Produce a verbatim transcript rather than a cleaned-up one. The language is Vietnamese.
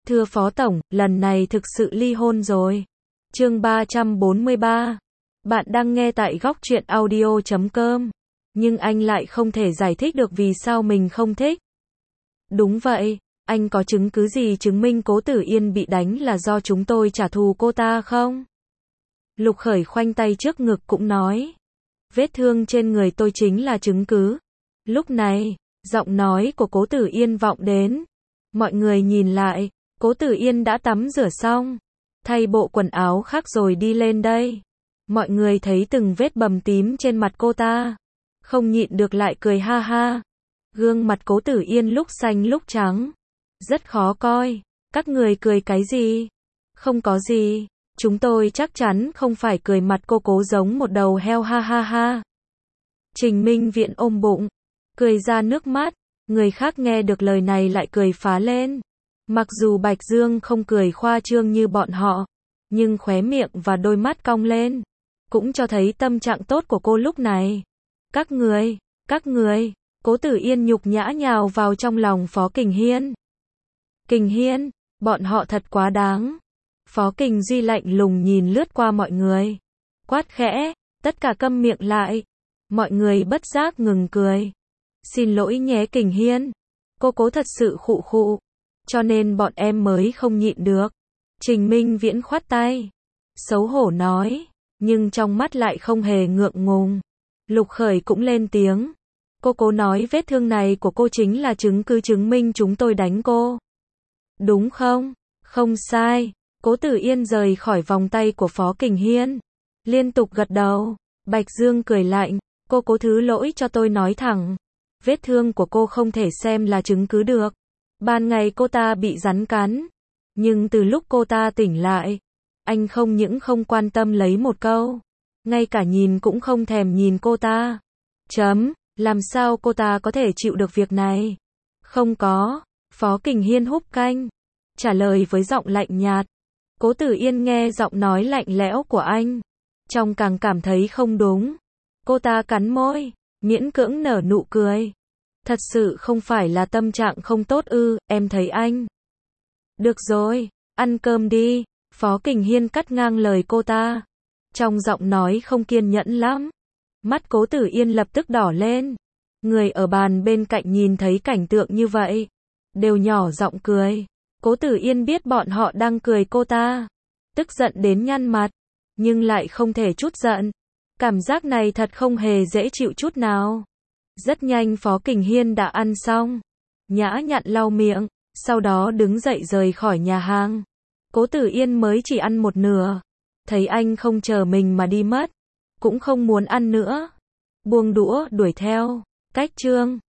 Thưa Phó Tổng, lần này thực sự ly hôn rồi. Chương ba trăm bốn mươi ba. Bạn đang nghe tại góc truyện audio chấm com. Nhưng anh lại không thể giải thích được vì sao mình không thích. Đúng vậy, anh có chứng cứ gì chứng minh Cố Tử Yên bị đánh là do chúng tôi trả thù cô ta không? Lục Khởi khoanh tay trước ngực cũng nói. Vết thương trên người tôi chính là chứng cứ. Lúc này, giọng nói của Cố Tử Yên vọng đến. Mọi người nhìn lại, Cố Tử Yên đã tắm rửa xong, thay bộ quần áo khác rồi đi lên đây. Mọi người thấy từng vết bầm tím trên mặt cô ta, không nhịn được lại cười ha ha. Gương mặt Cố Tử Yên lúc xanh lúc trắng, rất khó coi. Các người cười cái gì? Không có gì, chúng tôi chắc chắn không phải cười mặt cô Cố giống một đầu heo ha ha ha. Trình Minh Viễn ôm bụng, cười ra nước mắt, người khác nghe được lời này lại cười phá lên. Mặc dù Bạch Dương không cười khoa trương như bọn họ, nhưng khóe miệng và đôi mắt cong lên, cũng cho thấy tâm trạng tốt của cô lúc này. Các người, các người, Cố Tử Yên nhục nhã nhào vào trong lòng Phó Kình Hiên. Kình Hiên, bọn họ thật quá đáng. Phó Kình Duy lạnh lùng nhìn lướt qua mọi người, quát khẽ, tất cả câm miệng lại. Mọi người bất giác ngừng cười. Xin lỗi nhé Kình Hiên, cô Cố thật sự khụ khụ, cho nên bọn em mới không nhịn được. Trình Minh Viễn khoát tay, xấu hổ nói, nhưng trong mắt lại không hề ngượng ngùng. Lục Khởi cũng lên tiếng, cô Cố nói vết thương này của cô chính là chứng cứ chứng minh chúng tôi đánh cô. Đúng không? Không sai. Cố Tử Yên rời khỏi vòng tay của Phó Kình Hiên, liên tục gật đầu. Bạch Dương cười lạnh, cô Cố thứ lỗi cho tôi nói thẳng, vết thương của cô không thể xem là chứng cứ được. Ban ngày cô ta bị rắn cắn, nhưng từ lúc cô ta tỉnh lại, anh không những không quan tâm lấy một câu, ngay cả nhìn cũng không thèm nhìn cô ta. Chấm, làm sao cô ta có thể chịu được việc này? Không có. Phó Kình Hiên húp canh, trả lời với giọng lạnh nhạt. Cố Tử Yên nghe giọng nói lạnh lẽo của anh, trong càng cảm thấy không đúng. Cô ta cắn môi, miễn cưỡng nở nụ cười. Thật sự không phải là tâm trạng không tốt ư, em thấy anh. Được rồi, ăn cơm đi. Phó Kình Hiên cắt ngang lời cô ta, trong giọng nói không kiên nhẫn lắm. Mắt Cố Tử Yên lập tức đỏ lên. Người ở bàn bên cạnh nhìn thấy cảnh tượng như vậy, đều nhỏ giọng cười. Cố Tử Yên biết bọn họ đang cười cô ta, tức giận đến nhăn mặt, nhưng lại không thể trút giận. Cảm giác này thật không hề dễ chịu chút nào. Rất nhanh Phó Kình Hiên đã ăn xong, nhã nhặn lau miệng, sau đó đứng dậy rời khỏi nhà hàng. Cố Tử Yên mới chỉ ăn một nửa, thấy anh không chờ mình mà đi mất, cũng không muốn ăn nữa, buông đũa đuổi theo. Cách chương